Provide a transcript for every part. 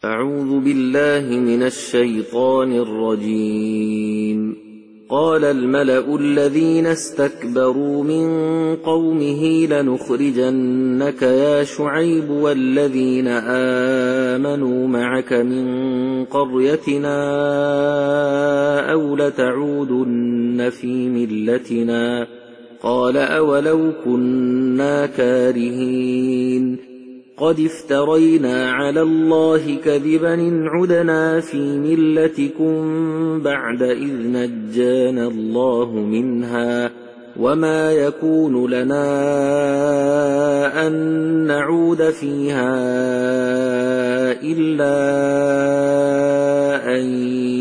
أعوذ بالله من الشيطان الرجيم. قال الملأ الذين استكبروا من قومه لنخرجنك يا شعيب والذين آمنوا معك من قريتنا أو لتعودن في ملتنا. قال أولو كنا كارهين قد افترينا على الله كذبا إن عدنا في ملتكم بعد إذ نجانا الله منها وما يكون لنا أن نعود فيها إلا أن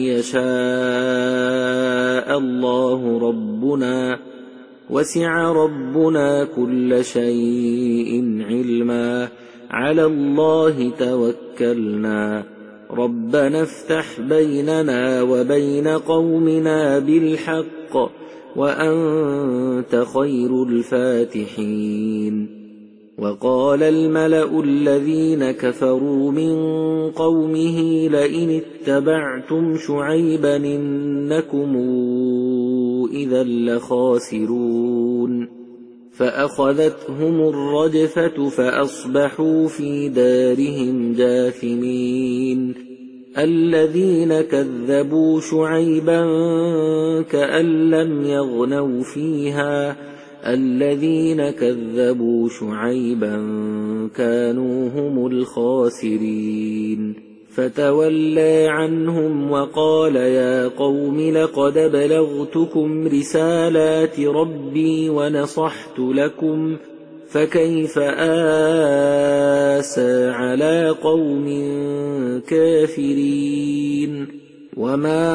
يشاء الله ربنا وسع ربنا كل شيء علما على الله توكلنا ربنا افتح بيننا وبين قومنا بالحق وأنت خير الفاتحين. وقال الملأ الذين كفروا من قومه لئن اتبعتم شعيبا إنكم إذا لخاسرون. فأخذتهم الرجفة فأصبحوا في دارهم جاثمين. الذين كذبوا شعيبا كأن لم يغنوا فيها الذين كذبوا شعيبا كانوا هم الخاسرين. فتولى عنهم وقال يا قوم لقد بلغتكم رسالات ربي ونصحت لكم فكيف آسى على قوم كافرين. وما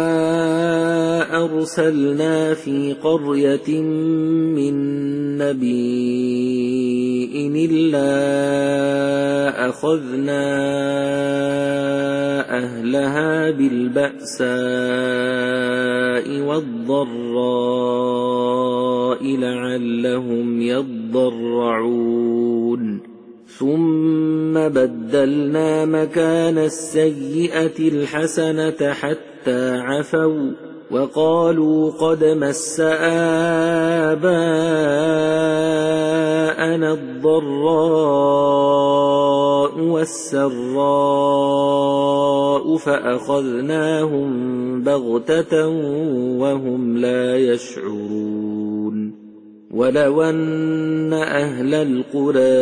أرسلنا في قرية من نبي إلا أخذنا أهلها بالبأساء والضراء لعلهم يضرعون. ثم بدلنا مكان السيئة الحسنة حتى عفوا وقالوا قد مس آباءنا الضراء والسراء فأخذناهم بغتة وهم لا يشعرون. ولو أن أهل القرى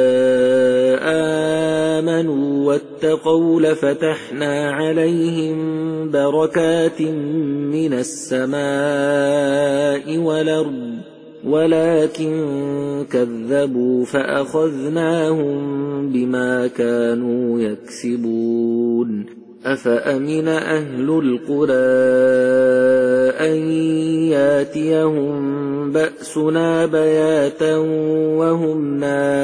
آمنوا واتقوا لفتحنا عليهم بركات من السماء والأرض ولكن كذبوا فأخذناهم بما كانوا يكسبون. أفأمن أهل القرى أن ياتيهم بأسنا بياتا وهم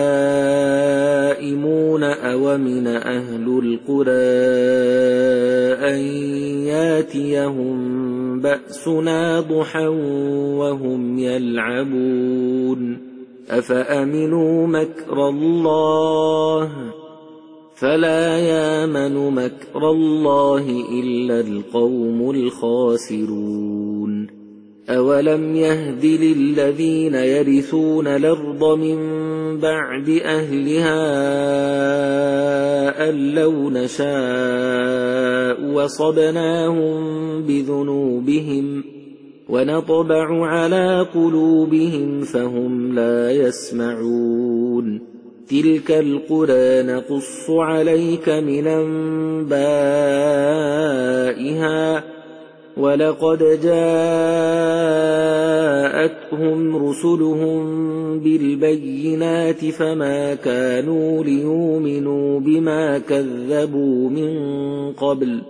نائمون أومن أهل القرى أن ياتيهم بأسنا ضحى وهم يلعبون. أفأمنوا مكر الله فلا يامن مكر الله إلا القوم الخاسرون. أولم يهد للذين يرثون الأرض من بعد أهلها أن لو نشاء وصبناهم بذنوبهم ونطبع على قلوبهم فهم لا يسمعون. تلك القرى نقص عليك من أنبائها ولقد جاءتهم رسلهم بالبينات فما كانوا ليؤمنوا بما كذبوا من قبل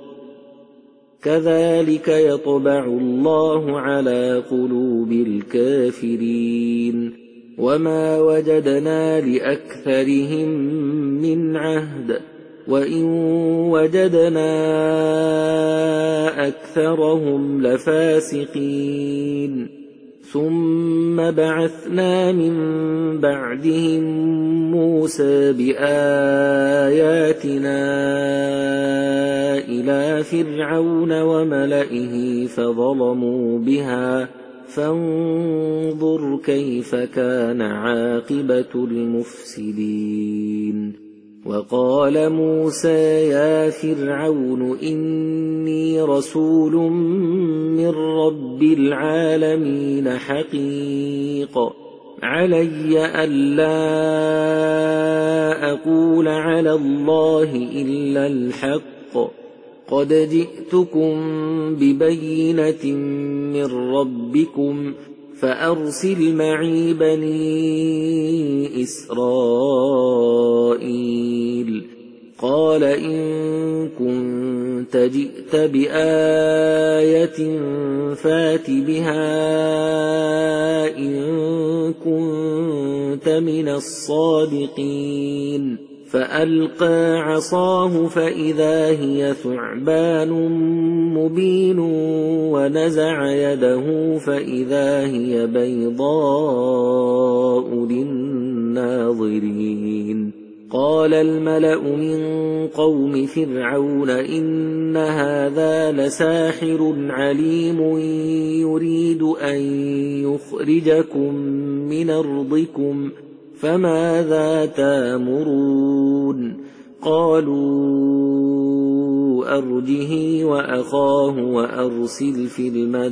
كذلك يطبع الله على قلوب الكافرين. وما وجدنا لأكثرهم من عهد وإن وجدنا أكثرهم لفاسقين. ثم بعثنا من بعدهم موسى بآياتنا إلى فرعون وملئه فظلموا بها فانظر كيف كان عاقبة المفسدين. وقال موسى يا فرعون إني رسول من رب العالمين حقيق علي ألا أقول على الله إلا الحق قد جئتكم ببينة من ربكم فأرسل معي بني إسرائيل. قال إن كنت جئت بآية فات بها إن كنت من الصادقين. فألقى عصاه فإذا هي ثعبان مبين ونزع يده فإذا هي بيضاء للناظرين. قال الملأ من قوم فرعون إن هذا لساحر عليم يريد أن يخرجكم من أرضكم فماذا تامرون؟ قالوا أرجه وأخاه وأرسل في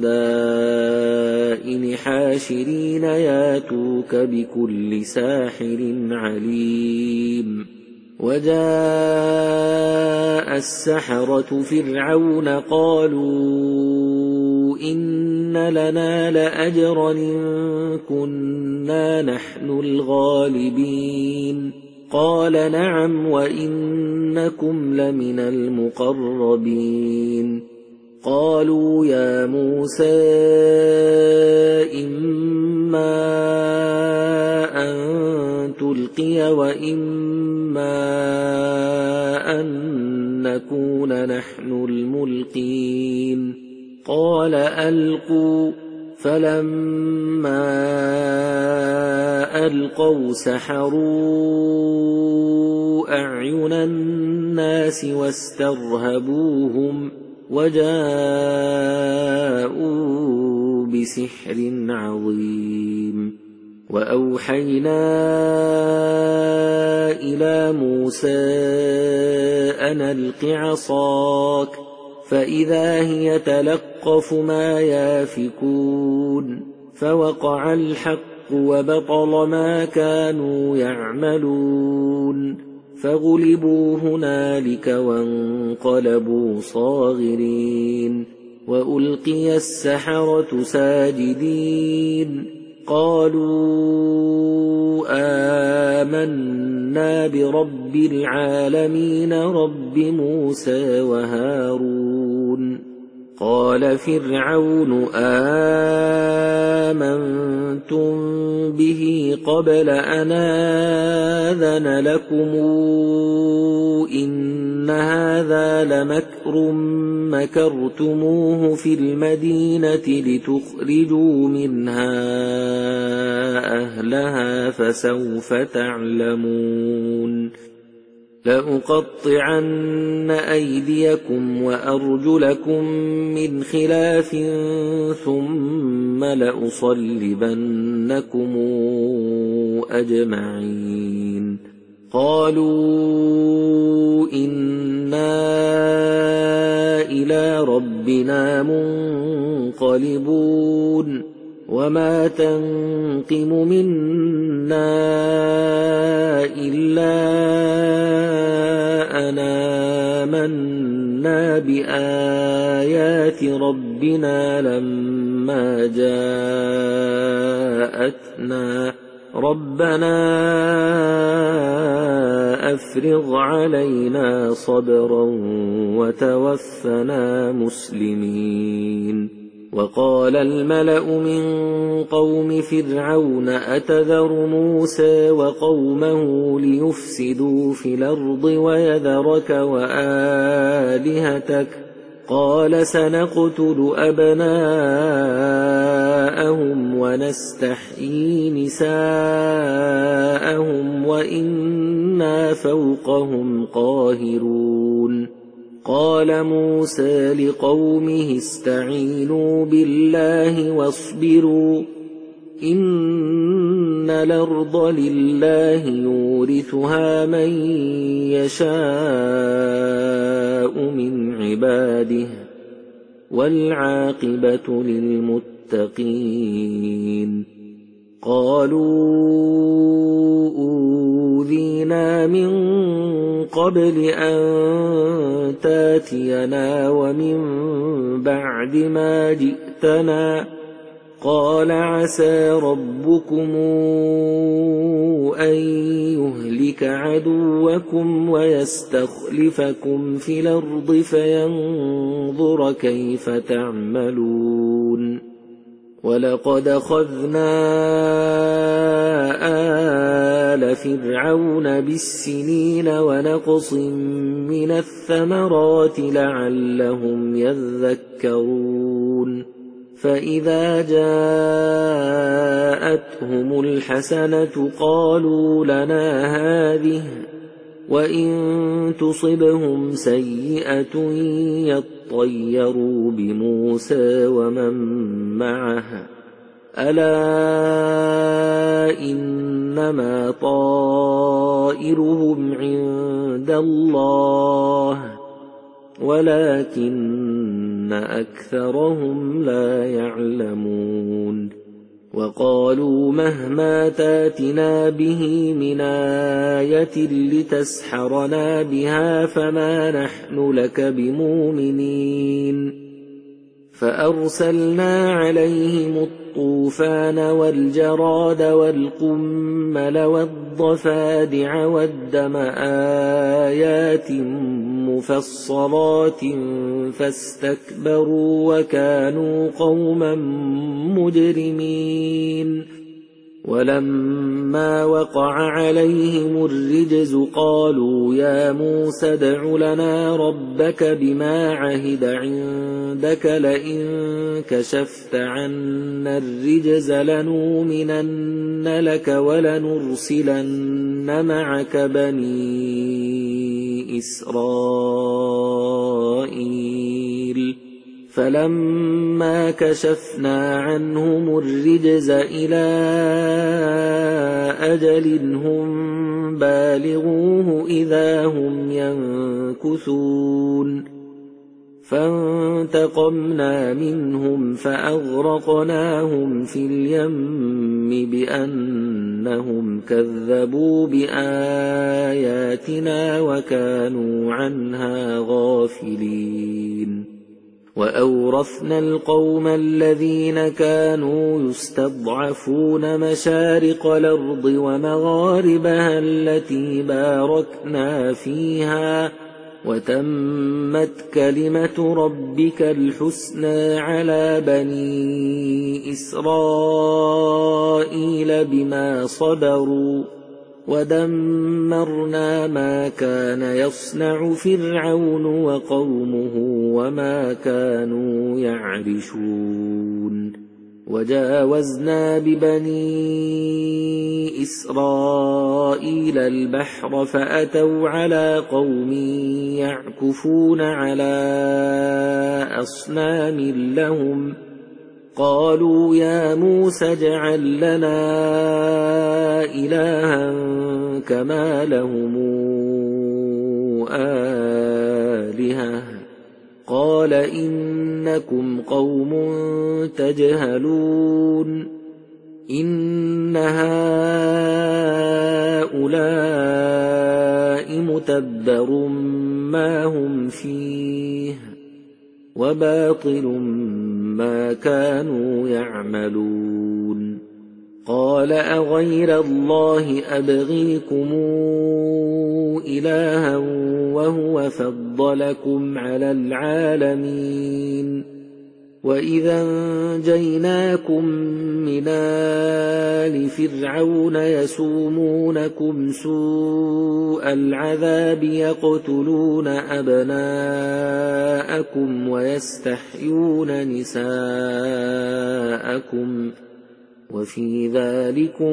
المدائن حاشرين ياتوك بكل ساحر عليم. وجاء السحرة فرعون قالوا إن لنا لأجرا إن كنا نحن الغالبين. قال نعم وإنكم لمن المقربين. قالوا يا موسى إما أن تلقي وإما أن نكون نحن الملقين. قال ألقوا. فلما ألقوا سحروا أعين الناس واسترهبوهم وجاءوا بسحر عظيم. وأوحينا إلى موسى أن ألق عصاك فإذا هي تلقف ما يافكون. فوقع الحق وبطل ما كانوا يعملون فغلبوا هنالك وانقلبوا صاغرين. وألقي السحرة ساجدين قالوا آمنا برب العالمين رب موسى وهارون. قال فرعون آمنتم به قبل أن آذن لكم إن هذا لمكر مكرتموه في المدينة لتخرجوا منها أهلها فسوف تعلمون. لأقطعن أيديكم وأرجلكم من خلاف ثم لأصلبنكم أجمعين. قالوا إنا إلى ربنا منقلبون. وما تنقم منا إلا أن آمنا بآيات ربنا لما جاءتنا ربنا أفرغ علينا صبرا وتوفنا مسلمين. وقال الملأ من قوم فرعون أتذر موسى وقومه ليفسدوا في الأرض ويذرك وآلهتك قال سنقتل أبناءهم ونستحيي نساءهم وإنا فوقهم قاهرون قال موسى لقومه استعينوا بالله واصبروا إن الأرض لله يورثها من يشاء من عباده والعاقبة للمتقين قالوا أوذينا من قبل أن تاتينا ومن بعد ما جئتنا قال عسى ربكم أن يهلك عدوكم ويستخلفكم في الأرض فينظر كيف تعملون ولقد أخذنا آل فرعون بالسنين ونقص من الثمرات لعلهم يذكرون فإذا جاءتهم الحسنة قالوا لنا هذه وإن تصبهم سيئة يطيروا بموسى ومن معه ألا إنما طائرهم عند الله ولكن أكثرهم لا يعلمون وقالوا مهما تاتنا به من آية لتسحرنا بها فما نحن لك بمؤمنين فأرسلنا عليهم الطوفان والجراد والقمل والضفادع والدم آيات مفصلات فاستكبروا وكانوا قوما مجرمين ولما وقع عليهم الرجز قالوا يا موسى ادع لنا ربك بما عهد عندك لئن كشفت عنا الرجز لنؤمنن لك ولنرسلن معك بني إسرائيل فلما كشفنا عنهم الرجز إلى أجل هم بالغوه إذا هم ينكثون فانتقمنا منهم فأغرقناهم في اليم بأنهم كذبوا بآياتنا وكانوا عنها غافلين وأورثنا القوم الذين كانوا يستضعفون مشارق الأرض ومغاربها التي باركنا فيها وتمت كلمة ربك الحسنى على بني إسرائيل بما صبروا ودمرنا ما كان يصنع فرعون وقومه وما كانوا يعرشون وجاوزنا ببني إسرائيل البحر فأتوا على قوم يعكفون على أصنام لهم قالوا يا موسى اجعل لنا إلها كما لهم آلهة قال إنكم قوم تجهلون إن هؤلاء متبر ما هم فيه وباطل ما كانوا يعملون قال أغير الله أبغيكم إلها وهو فضلكم على العالمين وَإِذَا أَنجَيْنَاكُم مِّنْ آلِ فِرْعَوْنَ يَسُومُونَكُمْ سُوءَ الْعَذَابِ يَقْتُلُونَ أَبْنَاءَكُمْ وَيَسْتَحْيُونَ نِسَاءَكُمْ وَفِي ذَلِكُمْ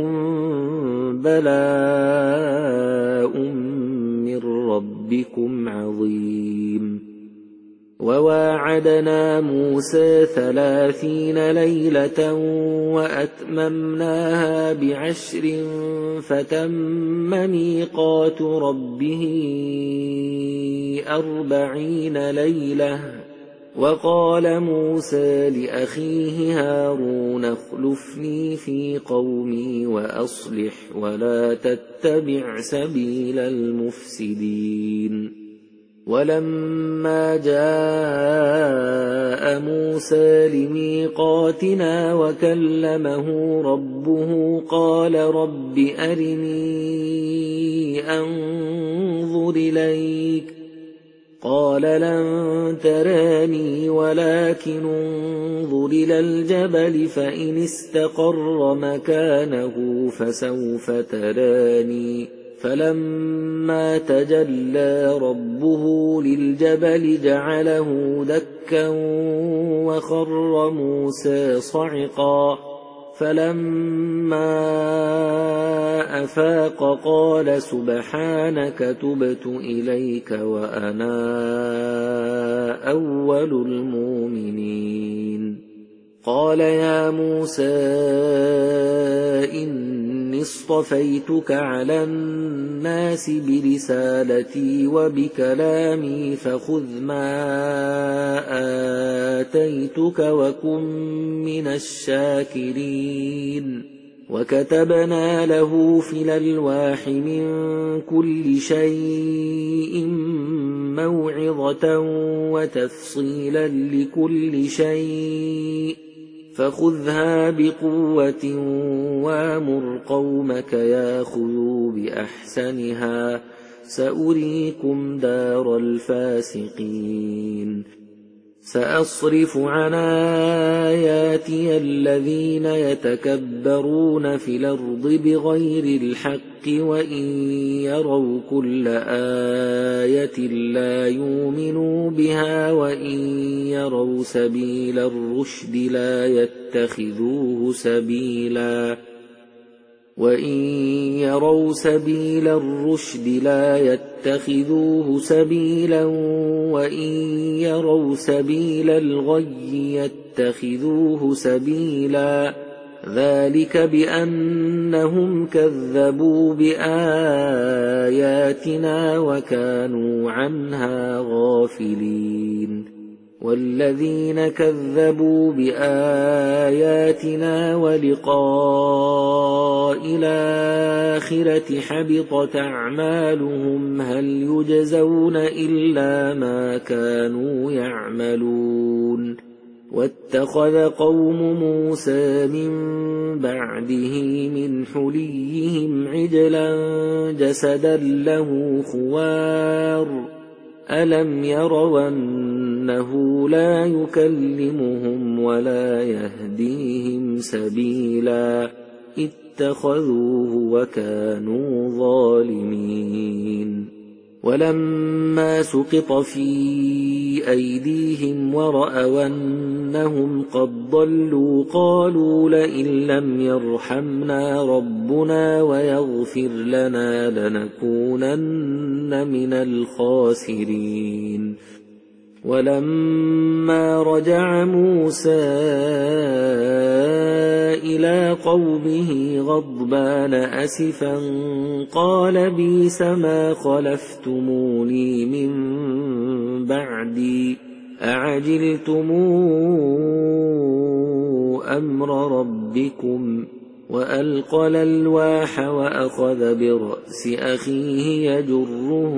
بَلَاءٌ مِّن رَّبِّكُمْ عَظِيمٌ وَوَاعَدْنَا مُوسَىٰ 30 لَيْلَةً وَأَتْمَمْنَاهَا ب10 فَتَمَّ مِيقَاتُ رَبِّهِ 40 لَيْلَةً وَقَالَ مُوسَىٰ لِأَخِيهِ هَارُونَ اخْلُفْنِي فِي قَوْمِي وَأَصْلِحْ وَلَا تَتَّبِعْ سَبِيلَ الْمُفْسِدِينَ وَلَمَّا جَاءَ مُوسَىٰ لِمِيقَاتِنَا وَكَلَّمَهُ رَبُّهُ قَالَ رَبِّ أَرِنِي أَنظُرْ إِلَيْكَ قَالَ لَن تَرَانِي وَلَكِنِ انظُرْ إِلَى الْجَبَلِ فَإِنِ اسْتَقَرَّ مَكَانَهُ فَسَوْفَ تَرَانِي فَلَمَّا تَجَلَّىٰ رَبُّهُ لِلْجَبَلِ جَعَلَهُ دَكًّا وَخَرَّ مُوسَىٰ صَعِقًا فَلَمَّا أَفَاقَ قَالَ سُبْحَانَكَ تُبْتُ إِلَيْكَ وَأَنَا أَوَّلُ الْمُؤْمِنِينَ قَالَ يَا مُوسَىٰ إِنِّي اصْطَفَيْتُكَ عَلَى النَّاسِ بِرِسَالَتِي وَبِكَلَامِي فَخُذْ مَا آتَيْتُكَ وَكُن مِّنَ الشَّاكِرِينَ وَكَتَبْنَا لَهُ فِي الْأَلْوَاحِ مِن كُلِّ شَيْءٍ مَّوْعِظَةً وَتَفْصِيلًا لِّكُلِّ شَيْءٍ فَخُذْهَا بِقُوَّةٍ وَأْمُرْ قَوْمَكَ يَأْخُذُوا بِأَحْسَنِهَا سَأُرِيكُمْ دَارَ الْفَاسِقِينَ سَأَصْرِفُ عَنْ آيَاتِيَ الَّذِينَ يَتَكَبَّرُونَ فِي الْأَرْضِ بِغَيْرِ الْحَقِّ وَإِن يَرَوْا كُلَّ آيَةٍ لَّا يُؤْمِنُوا بِهَا وَإِن يَرَوْا سَبِيلَ الرُّشْدِ لَا يَتَّخِذُوهُ سَبِيلًا وَإِن يَرَوْا سَبِيلَ الْغَيِّ يَتَّخِذُوهُ سَبِيلًا ذَلِكَ بِأَنَّهُمْ كَذَّبُوا بِآيَاتِنَا وَكَانُوا عَنْهَا غَافِلِينَ وَالَّذِينَ كَذَّبُوا بِآيَاتِنَا وَلِقَاءِ الْآخِرَةِ حَبِطَتْ أَعْمَالُهُمْ هَلْ يُجْزَوْنَ إِلَّا مَا كَانُوا يَعْمَلُونَ وَاتَّخَذَ قَوْمُ مُوسَىٰ مِن بَعْدِهِ مِنْ حُلِيِّهِمْ عِجْلًا جَسَدًا لَّهُ خُوَارٌ أَلَمْ يَرَوْا أَنَّهُ لَا يُكَلِّمُهُمْ وَلَا يَهْدِيهِمْ سَبِيلًا اتَّخَذُوهُ وَكَانُوا ظَالِمِينَ وَلَمَّا سُقِطَ فِي أَيْدِيهِمْ وَرَأَوْا أَنَّهُمْ قَدْ ضَلُّوا قَالُوا لَئِن لَّمْ يَرْحَمْنَا رَبُّنَا وَيَغْفِرْ لَنَا لَنَكُونَنَّ مِنَ الْخَاسِرِينَ وَلَمَّا رَجَعَ مُوسَىٰ إِلَىٰ قَوْمِهِ غَضْبَانَ أَسِفًا قَالَ بِئْسَ مَا خَلَفْتُمُونِي مِن بَعْدِي أَعَجِلْتُمْ أَمْرَ رَبِّكُمْ وَأَلْقَى الْأَلْوَاحَ وَأَخَذَ بِرَأْسِ أَخِيهِ يَجُرُّهُ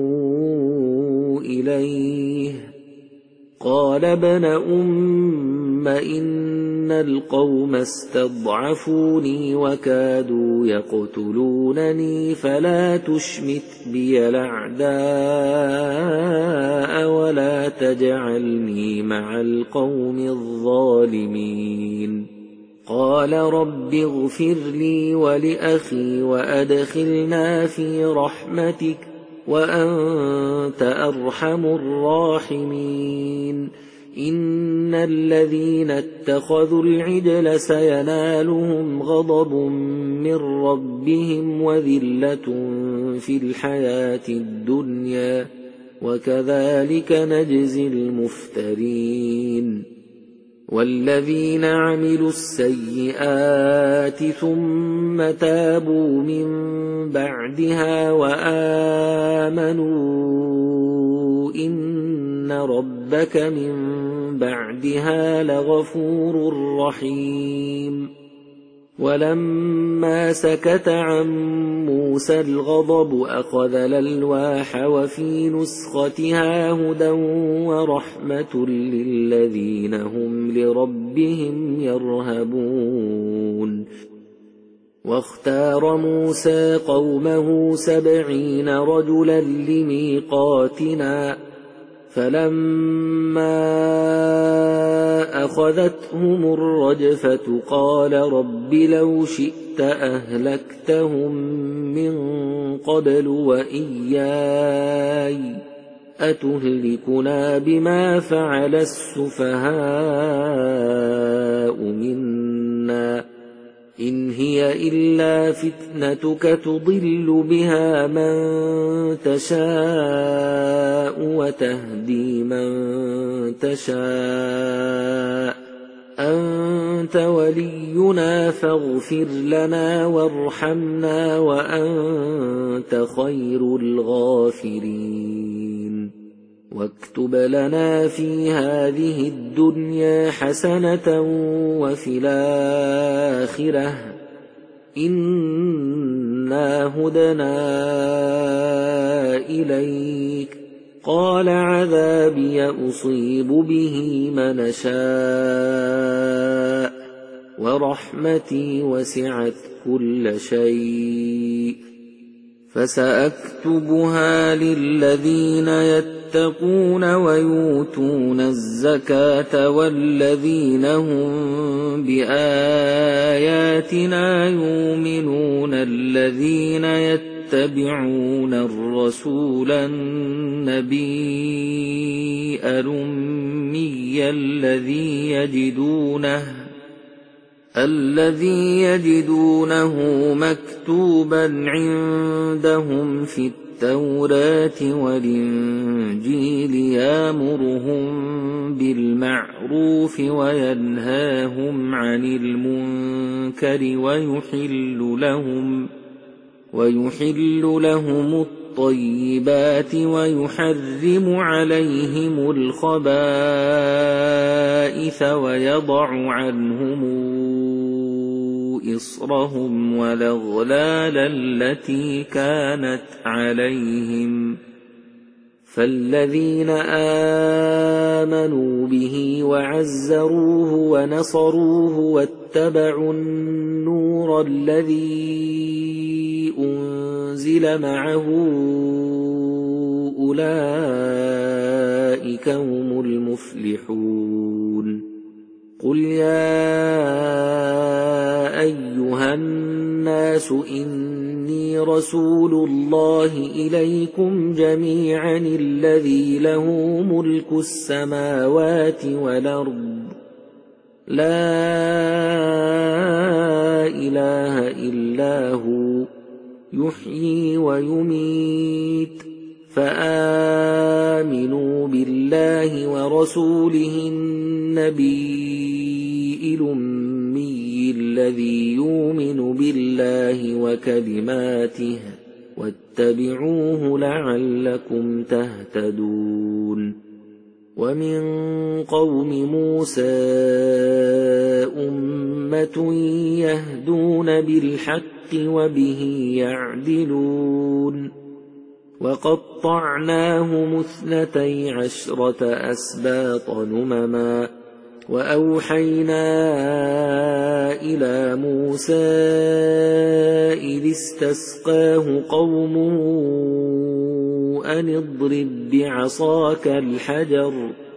إِلَيْهِ قَالَ ابْنَ أُمَّ إِنَّ الْقَوْمَ اسْتَضْعَفُونِي وَكَادُوا يَقْتُلُونَنِي فَلَا تُشْمِتْ بِيَ الْأَعْدَاءَ وَلَا تجعلني مع القوم الظالمين قال رب اغفر لي ولأخي وأدخلنا في رحمتك وأنت أرحم الراحمين إن الذين اتخذوا العجل سينالهم غضب من ربهم وذلة في الحياة الدنيا وكذلك نجزي المفترين والذين عملوا السيئات ثم تابوا من بعدها وآمنوا إن ربك من بعدها لغفور رحيم ولما سكت عن موسى الغضب أخذ الألواح وفي نسختها هدى ورحمة للذين هم لربهم يرهبون واختار موسى قومه 70 رجلا لميقاتنا فلما أخذتهم الرجفة قال رب لو شئت أهلكتهم من قبل وإياي أتهلكنا بما فعل السفهاء منا إن هي إلا فتنتك تضل بها من تشاء وتهدي من تشاء أنت ولينا فاغفر لنا وارحمنا وأنت خير الغافرين واكتب لنا في هذه الدنيا حسنة وفي الآخرة إنا هدنا إليك قال عذابي أصيب به من شاء ورحمتي وسعت كل شيء فسأكتبها للذين يتقون ويؤتون الزكاة والذين هم بآياتنا يؤمنون الذين يتبعون الرسول النبي الأمي الذي يجدونه مكتوبا عندهم في التوراة والإنجيل يأمرهم بالمعروف وينهاهم عن المنكر ويحل لهم الطيبات ويحرم عليهم الخبائث ويضع عنهم إصرهم والأغلال التي كانت عليهم فالذين آمنوا به وعزروه ونصروه واتبعوا النور الذي أنزل معه أولئك هم المفلحون قل يا أيها الناس إني رسول الله إليكم جميعا الذي له ملك السماوات والأرض لا إله إلا هو يحيي ويميت فآمنوا بالله ورسوله النبي الأمي الذي يؤمن بالله وكلماته واتبعوه لعلكم تهتدون ومن قوم موسى أمة يهدون بالحق وبه يعدلون وقطعناهم 12 أسباط نمما وأوحينا إلى موسى إذ استسقاه قومه أن اضرب بعصاك الحجر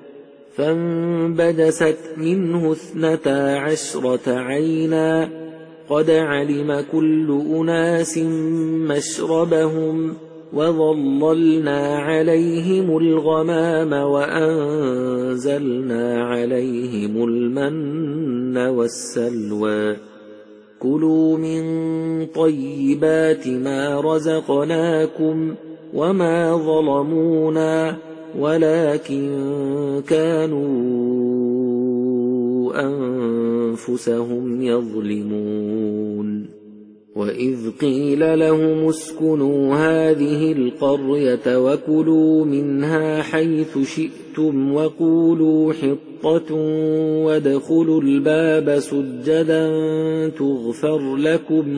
فانبجست منه 12 عينا قد علم كل أناس مشربهم وظللنا عليهم الغمام وأنزلنا عليهم المن والسلوى كلوا من طيبات ما رزقناكم وما ظلمونا ولكن كانوا أنفسهم يظلمون وإذ قيل لهم اسكنوا هذه القرية وكلوا منها حيث شئتم وقولوا حطة وادخلوا الباب سجدا تغفر لكم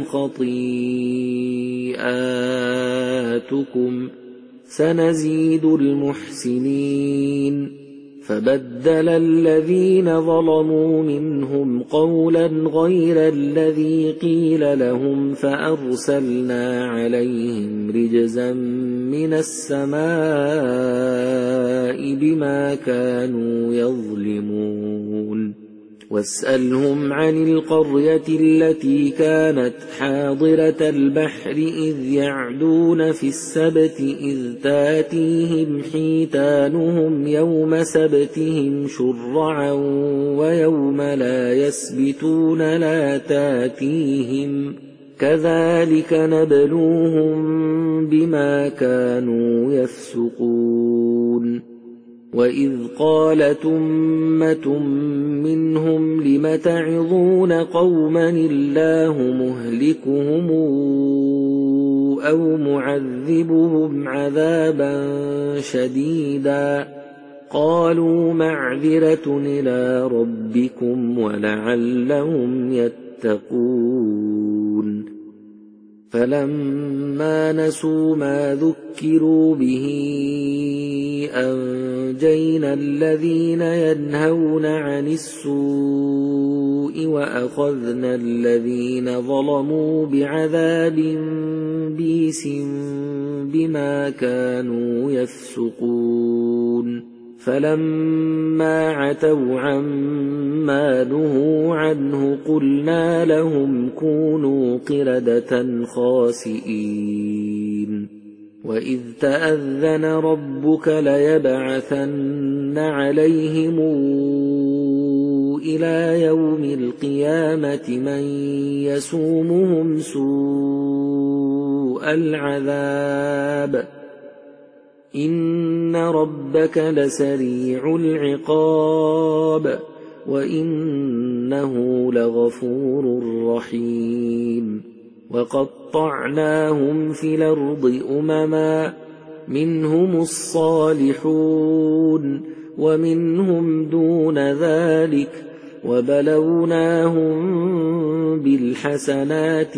خطيئاتكم سنزيد المحسنين فبدل الذين ظلموا منهم قولا غير الذي قيل لهم فأرسلنا عليهم رجزا من السماء بما كانوا يظلمون واسألهم عن القرية التي كانت حاضرة البحر إذ يعدون في السبت إذ تاتيهم حيتانهم يوم سبتهم شرعا ويوم لا يسبتون لا تاتيهم كذلك نبلوهم بما كانوا يفسقون وإذ قالت أمة منهم لم تعظون قوما الله مهلكهم أو معذبهم عذابا شديدا قالوا معذرة إلى ربكم ولعلهم يتقون فلما نسوا ما ذكروا به أنجينا الذين ينهون عن السوء وأخذنا الذين ظلموا بعذاب بئيس بما كانوا يفسقون فلما عتوا عما نهوا عنه قلنا لهم كونوا قردة خاسئين وإذ تأذن ربك ليبعثن عليهم إلى يوم القيامة من يسومهم سوء العذاب إن ربك لسريع العقاب وإنه لغفور رحيم وقطعناهم في الأرض أمما منهم الصالحون ومنهم دون ذلك وبلوناهم بالحسنات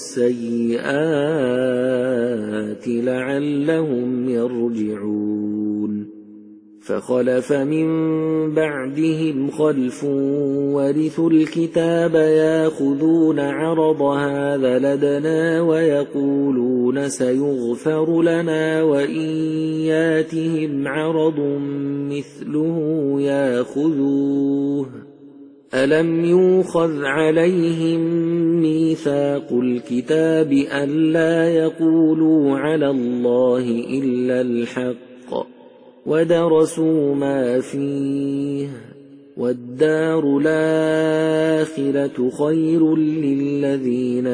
والسيئات لعلهم يرجعون فخلف من بعدهم خلف ورثوا الكتاب ياخذون عرض هذا لدنا ويقولون سيغفر لنا وإن ياتهم عرض مثله ياخذوه ألم يؤخذ عليهم ميثاق الكتاب ألا يقولوا على الله إلا الحق ودرسوا ما فيه والدار الآخرة خير للذين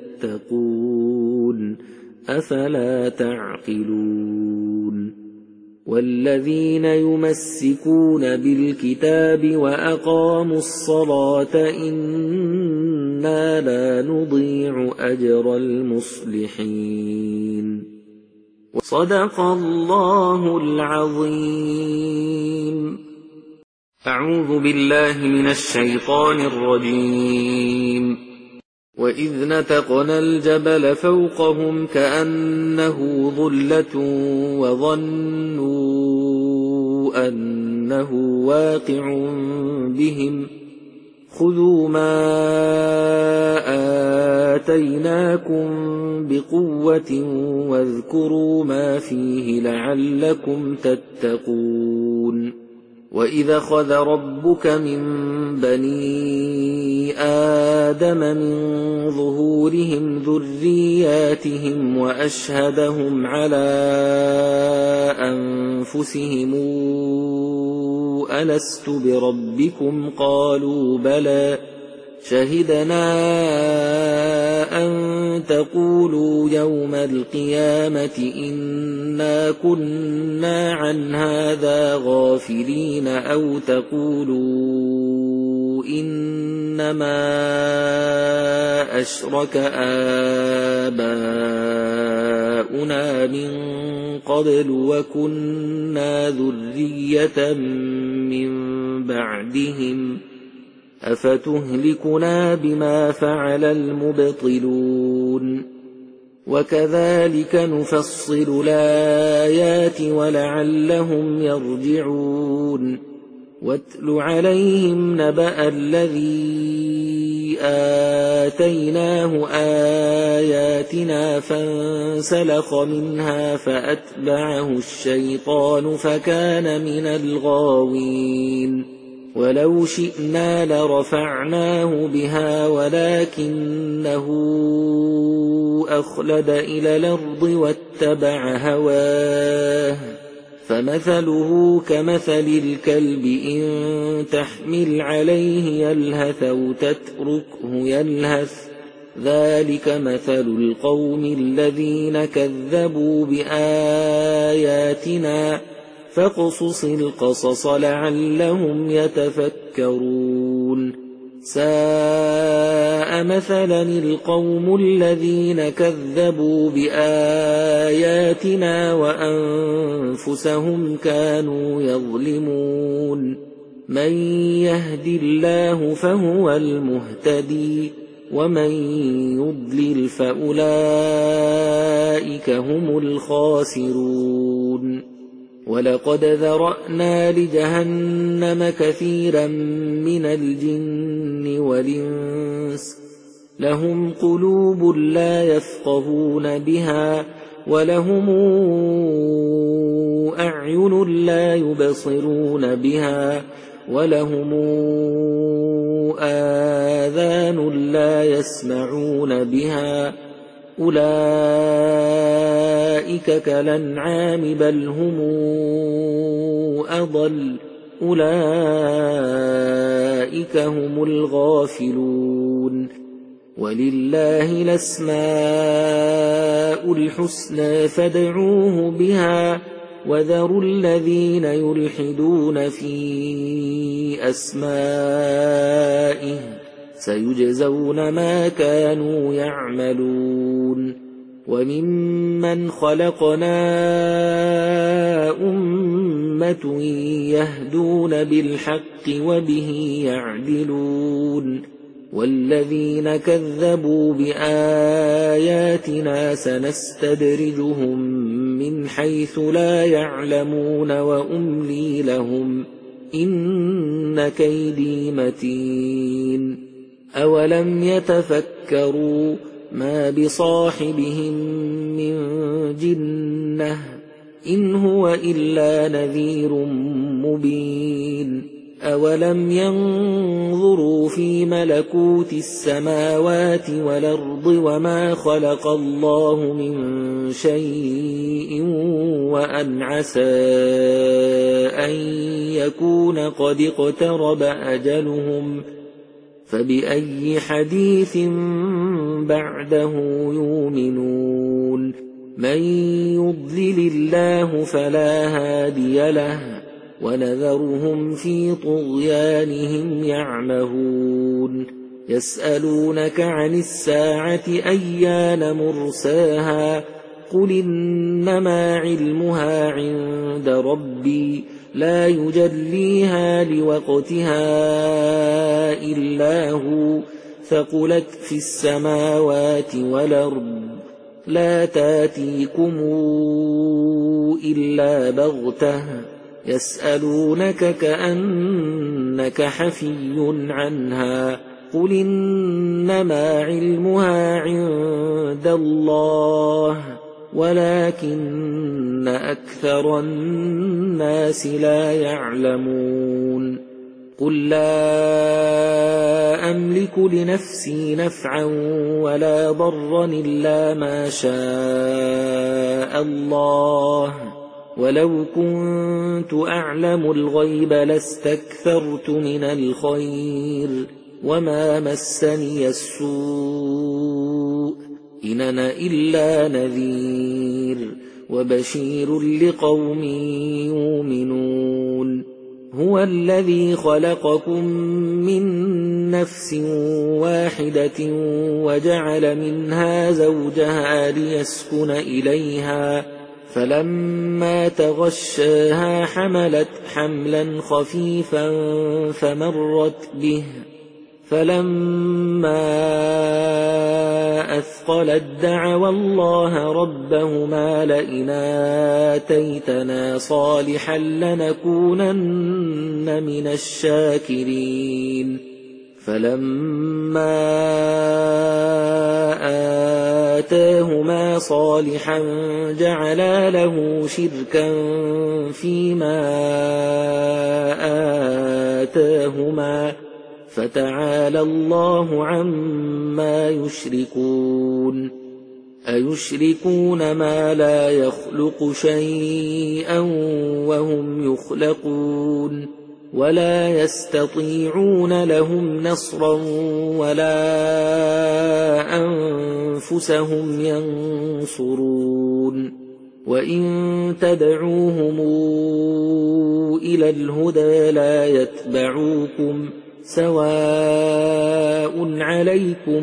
يتقون أفلا تعقلون والذين يمسكون بالكتاب وأقاموا الصلاة إنا لا نضيع أجر المصلحين صدق الله العظيم. أعوذ بالله من الشيطان الرجيم. وإذ نتقنا الجبل فوقهم كأنه ظلة وظنوا أنه واقع بهم خذوا ما آتيناكم بقوة واذكروا ما فيه لعلكم تتقون وإذا أخذ ربك من بني آدم من ظهورهم ذرياتهم وأشهدهم على أنفسهم ألست بربكم قالوا بلى شهدنا أن تقولوا يوم القيامة إنا كنا عن هذا غافلين أو تقولوا إنما أشرك آباؤنا من قبل وكنا ذرية من بعدهم أفتهلكنا بما فعل المبطلون وكذلك نفصل الآيات ولعلهم يرجعون واتل عليهم نبأ الذي آتيناه آياتنا فانسلخ منها فأتبعه الشيطان فكان من الغاوين ولو شئنا لرفعناه بها ولكنه أخلد إلى الأرض واتبع هواه فمثله كمثل الكلب إن تحمل عليه يلهث أو تتركه يلهث ذلك مثل القوم الذين كذبوا بآياتنا فاقصص القصص لعلهم يتفكرون ساء مثلا القوم الذين كذبوا بآياتنا وأنفسهم كانوا يظلمون من يهد الله فهو المهتدي ومن يضلل فأولئك هم الخاسرون ولقد ذرأنا لجهنم كثيرا من الجن والإنس لهم قلوب لا يفقهون بها ولهم أعين لا يبصرون بها ولهم آذان لا يسمعون بها أولئك كالأنعام بل هم أضل أولئك هم الغافلون ولله الأسماء الحسنى فادعوه بها وذروا الذين يلحدون في أسمائه سيجزون ما كانوا يعملون وممن خلقنا أمة يهدون بالحق وبه يعدلون والذين كذبوا بآياتنا سنستدرجهم من حيث لا يعلمون وأملي لهم إن كيدي متين أولم يتفكروا ما بصاحبهم من جنة إن هو إلا نذير مبين أولم ينظروا في ملكوت السماوات والأرض وما خلق الله من شيء وأن عسى أن يكون قد اقترب أجلهم فبأي حديث بعده يؤمنون من يضلل الله فلا هادي له ونذرهم في طغيانهم يعمهون يسألونك عن الساعة أيان مرساها قل إنما علمها عند ربي لا يجليها لوقتها إلا هو ثقلت في السماوات والأرض لا تاتيكم إلا بغتة يسألونك كأنك إنك حفي عنها قل إنما علمها عند الله ولكن أكثر الناس لا يعلمون قل لا أملك لنفسي نفعا ولا ضرا إلا ما شاء الله ولو كنت أعلم الغيب لاستكثرت من الخير وما مسني السوء إن أنا إلا نذير وبشير لقوم يؤمنون هو الذي خلقكم من نفس واحدة وجعل منها زوجها ليسكن إليها فلما تغشاها حملت حملا خفيفا فمرت به فلما أثقلت دعوا الله ربهما لئن آتيتنا صالحا لنكونن من الشاكرين فلما آتاهما صالحا جعلا له شركا فيما آتاهما فتعالى الله عما يشركون أيشركون ما لا يخلق شيئا وهم يخلقون ولا يستطيعون لهم نصرا ولا أنفسهم ينصرون وإن تدعوهم إلى الهدى لا يتبعوكم سواء عليكم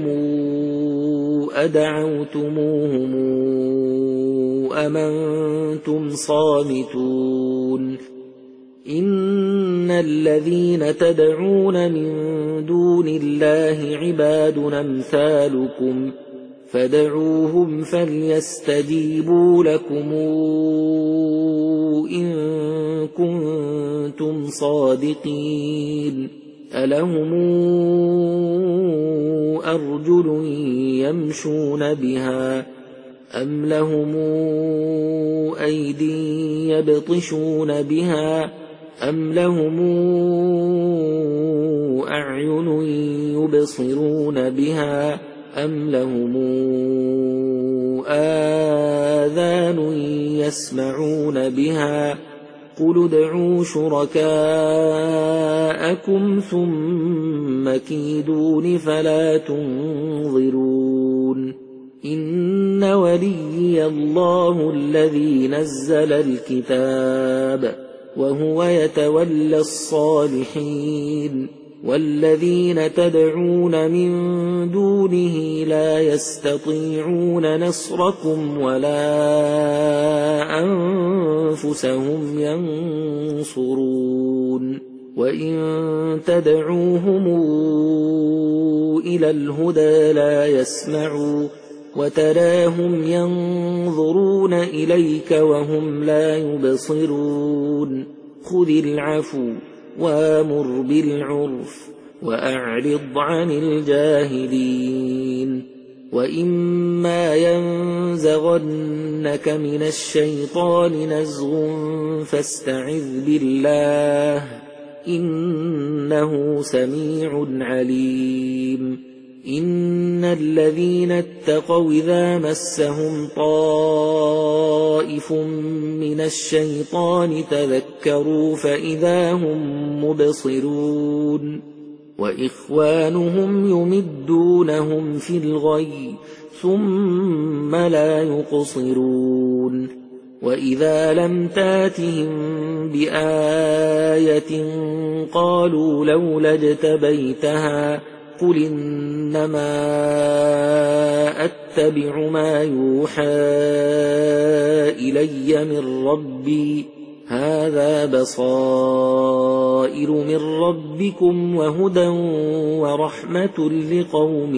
أدعوتموهم أم أنتم صامتون إن الذين تدعون من دون الله عباد أمثالكم فادعوهم فليستجيبوا لكم إن كنتم صادقين ألهم أرجل يمشون بها أم لهم أيدي يبطشون بها أم لهم أعين يبصرون بها أم لهم آذان يسمعون بها قل ادعوا شركاءكم ثم كيدون فلا تنظرون إن وليي الله الذي نزل الكتاب وهو يتولى الصالحين والذين تدعون من دونه لا يستطيعون نصركم ولا أنفسهم ينصرون وإن تدعوهم إلى الهدى لا يسمعوا وتراهم ينظرون إليك وهم لا يبصرون خذ العفو وامر بالعرف وأعرض عن الجاهلين وإما ينزغنك من الشيطان نزغ فاستعذ بالله إنه سميع عليم إن الذين اتقوا إذا مسهم طائف من الشيطان تذكروا فإذا هم مبصرون وإخوانهم يمدونهم في الغي ثم لا يقصرون وإذا لم تاتهم بآية قالوا لولا اجتبيتها قل إنما أتبع ما يوحى إلي من ربي هذا بصائر من ربكم وهدى ورحمة لقوم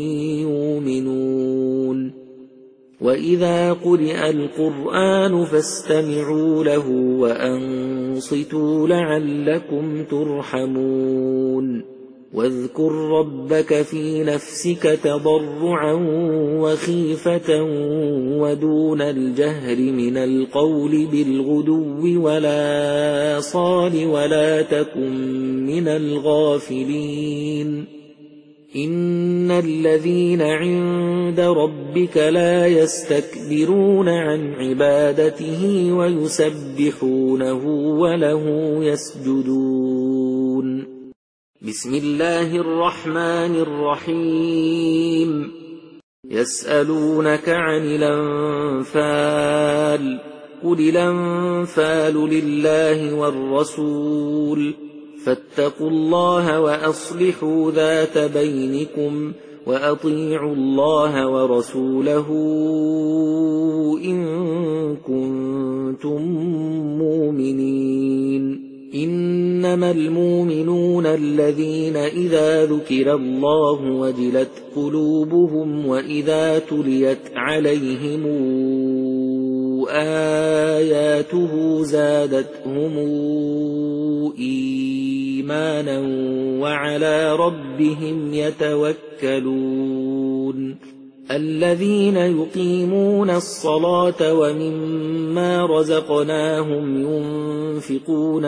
يؤمنون وإذا قرئ القرآن فاستمعوا له وأنصتوا لعلكم ترحمون واذكر ربك في نفسك تضرعا وخيفة ودون الجهر من القول بالغدو والآصال ولا تكن من الغافلين إن الذين عند ربك لا يستكبرون عن عبادته ويسبحونه وله يسجدون بسم الله الرحمن الرحيم يسألونك عن الأنفال قل الأنفال لله والرسول فاتقوا الله وأصلحوا ذات بينكم وأطيعوا الله ورسوله إن كنتم مؤمنين إنما المؤمنون الذين إذا ذكر الله وجلت قلوبهم وإذا تليت عليهم آياته زادتهم إيمانا وعلى ربهم يتوكلون الذين يقيمون الصلاة ومما رزقناهم ينفقون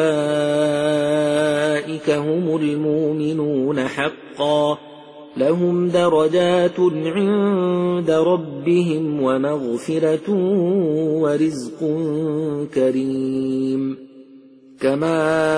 أولئك هم المؤمنون حقا لهم درجات عند ربهم ومغفرة ورزق كريم كما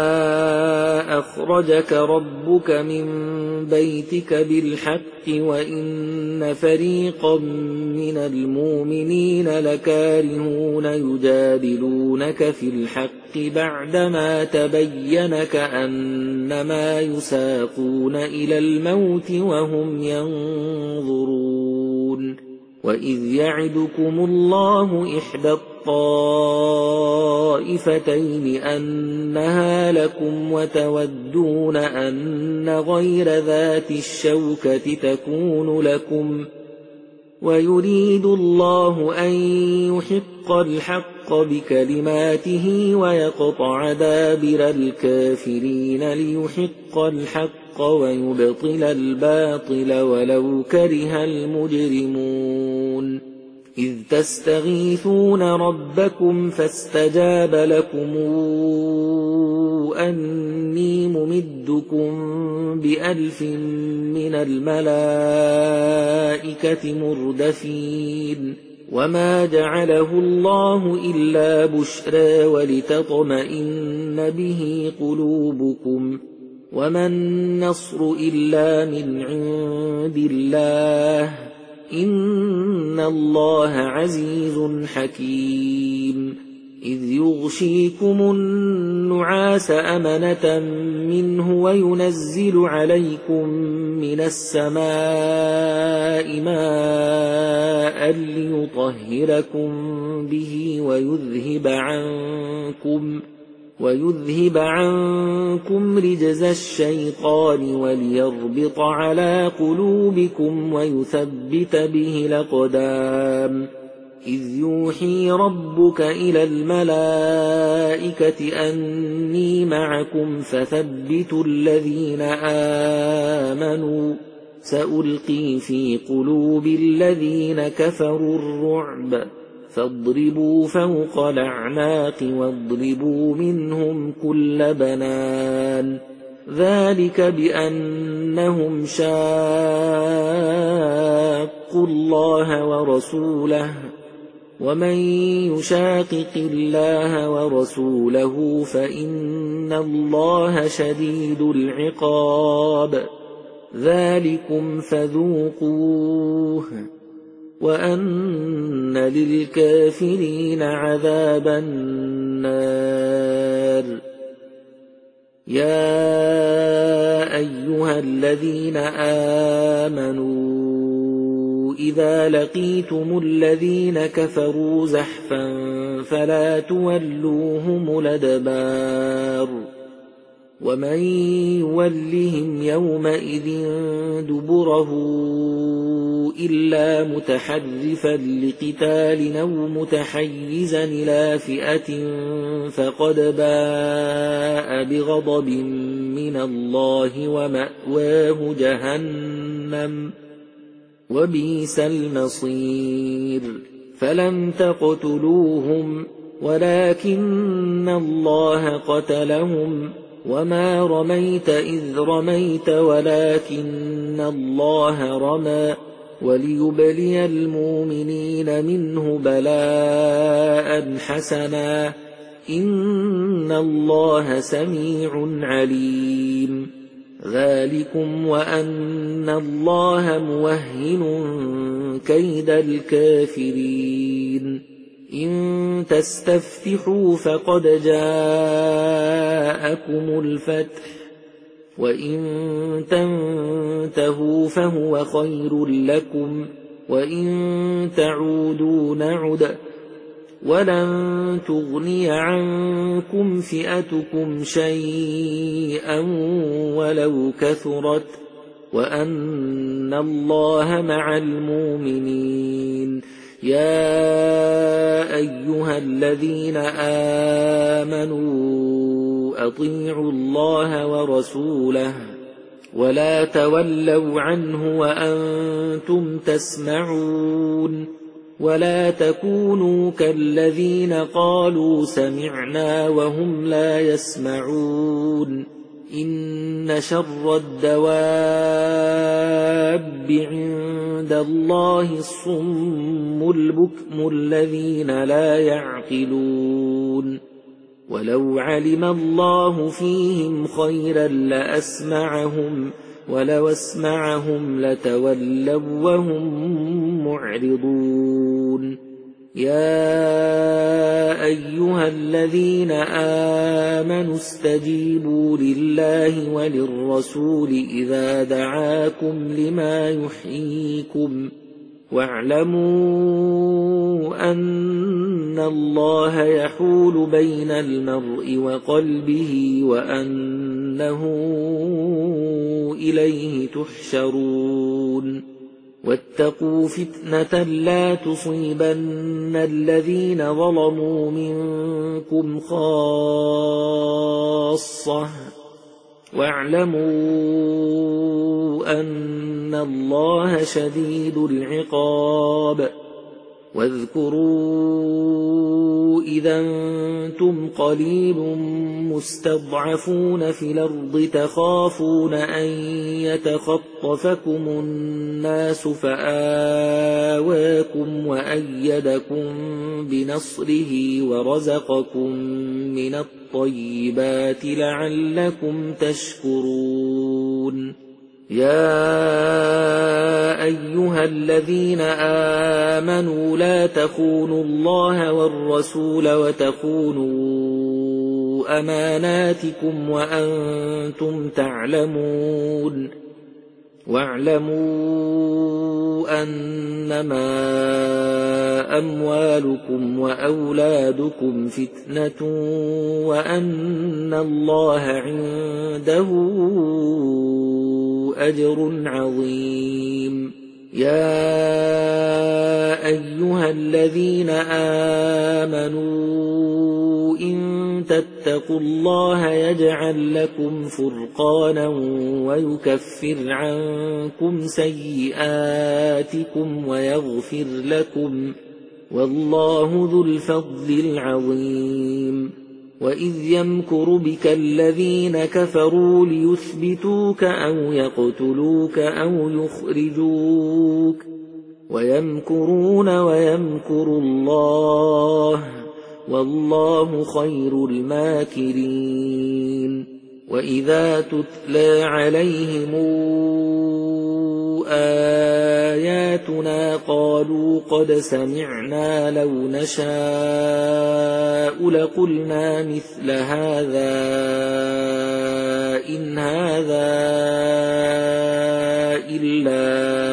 أخرجك ربك من بيتك بالحق وإن فريقا من المؤمنين لكارهون يجادلونك في الحق بعدما تبين كأنما يساقون إلى الموت وهم ينظرون وإذ يعدكم الله إحدى الطائفتين أنها لكم وتودون أن غير ذات الشوكة تكون لكم ويريد الله أن يحق الحق بكلماته ويقطع دابر الكافرين ليحق الحق ويبطل الباطل ولو كره المجرمون إذ تستغيثون ربكم فاستجاب لكم أني ممدكم ب1000 من الملائكة مردفين وما جعله الله إلا بشرى ولتطمئن به قلوبكم وما النصر إلا من عند الله إن الله عزيز حكيم إذ يغشيكم النعاس أمنة منه وينزل عليكم من السماء ماء ليطهركم به ويذهب عنكم رجز الشيطان وليربط على قلوبكم ويثبت به الأقدام إذ يوحي ربك إلى الملائكة أني معكم فثبتوا الذين آمنوا سألقي في قلوب الذين كفروا الرعب فاضربوا فوق الأعناق واضربوا منهم كل بنان ذلك بأنهم شاقوا الله ورسوله ومن يشاقق الله ورسوله فإن الله شديد العقاب ذلكم فذوقوه وأن للكافرين عذاب النار يا أيها الذين آمنوا إذا لقيتم الذين كفروا زحفا فلا تولوهم الأدبار ومن يولهم يومئذ دبره إلا متحرفا لقتال أو متحيزا إلى فئة فقد باء بغضب من الله ومأواه جهنم وبئس المصير فلم تقتلوهم ولكن الله قتلهم وما رميت إذ رميت ولكن الله رمى وليبلي المؤمنين منه بلاء حسنا إن الله سميع عليم ذلكم وأن الله موهن كيد الكافرين إن تستفتحوا فقد جاءكم الفتح وإن تنتهوا فهو خير لكم وإن تعودوا نعد ولن تغني عنكم فئتكم شيئا ولو كثرت وأن الله مع المؤمنين يا أيها الذين آمنوا أطيعوا الله ورسوله ولا تولوا عنه وأنتم تسمعون ولا تكونوا كالذين قالوا سمعنا وهم لا يسمعون إن شر الدواب عند الله الصم البكم الذين لا يعقلون ولو علم الله فيهم خيرا لأسمعهم ولو اسمعهم لتولوا وهم معرضون يا أيها الذين آمنوا استجيبوا لله وللرسول إذا دعاكم لما يحييكم واعلموا أن الله يحول بين المرء وقلبه وأنه إليه تحشرون واتقوا فتنة لا تصيبن الذين ظلموا منكم خاصة واعلموا أن الله شديد العقاب واذكروا إذا أنتم قليل مستضعفون في الأرض تخافون أن يتخطفكم الناس فآواكم وأيدكم بنصره ورزقكم من الطيبات لعلكم تشكرون يا أيها الذين آمنوا لا تخونوا الله والرسول وتخونوا أماناتكم وأنتم تعلمون واعلموا أنما أموالكم وأولادكم فتنة وأن الله عنده أجر عظيم يا أيها الذين آمنوا إن تتقوا الله يجعل لكم فرقانا ويكفر عنكم سيئاتكم ويغفر لكم والله ذو الفضل العظيم وإذ يمكر بك الذين كفروا ليثبتوك أو يقتلوك أو يخرجوك ويمكرون ويمكر الله والله خير الماكرين وإذا تتلى عليهم آياتنا قالوا قد سمعنا لو نشاء لقلنا مثل هذا إن هذا إلا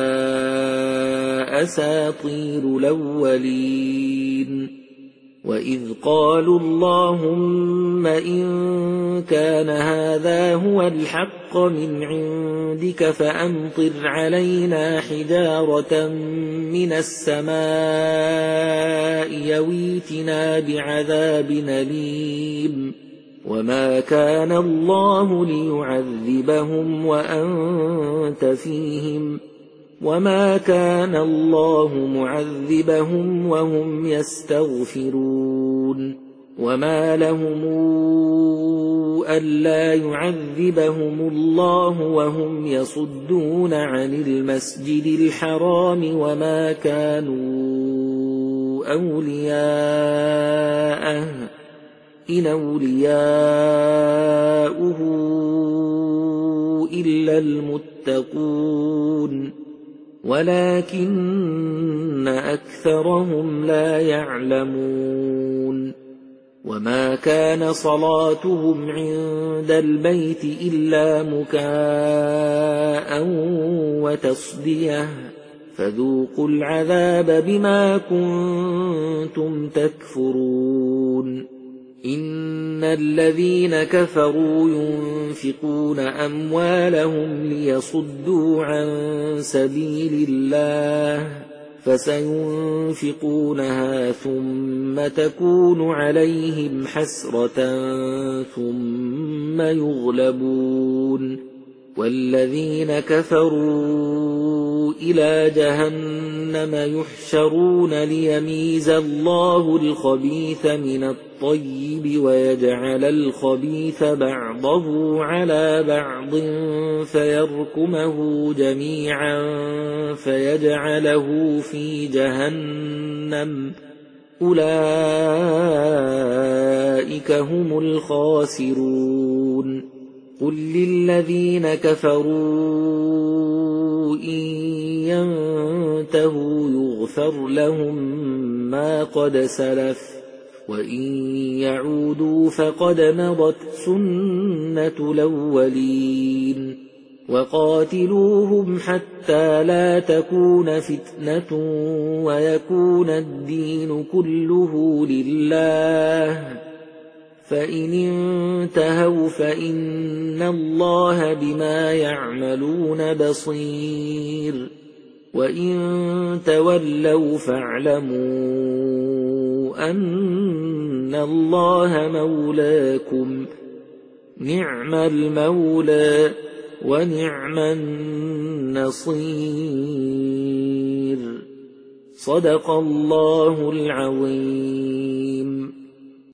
أساطير الأولين وإذ قالوا اللهم اللهم إن كان هذا هو الحق من عندك فأمطر علينا حجارة من السماء يويتنا بعذاب أليم وما كان الله ليعذبهم وأنت فيهم وما كان الله معذبهم وهم يستغفرون وما لهم ألا يعذبهم الله وهم يصدون عن المسجد الحرام وما كانوا أولياءه إن أولياؤه إلا المتقون ولكن أكثرهم لا يعلمون وما كان صلاتهم عند البيت إلا مكاء وتصديه فذوقوا العذاب بما كنتم تكفرون إن الذين كفروا ينفقون أموالهم ليصدوا عن سبيل الله فسينفقونها ثم تكون عليهم حسرة ثم يغلبون والذين كفروا إلى جهنم يحشرون ليميز الله الخبيث من الطيب ويجعل الخبيث بعضه على بعض فيركمه جميعا فيجعله في جهنم أولئك هم الخاسرون قل للذين كفروا إن ينتهوا يغفر لهم ما قد سلف وإن يعودوا فقد مضت سنة الأولين وقاتلوهم حتى لا تكون فتنة ويكون الدين كله لله فإن انتهوا فإن الله بما يعملون بصير وإن تولوا فاعلموا أن الله مولاكم نعم المولى ونعم النصير صدق الله العظيم.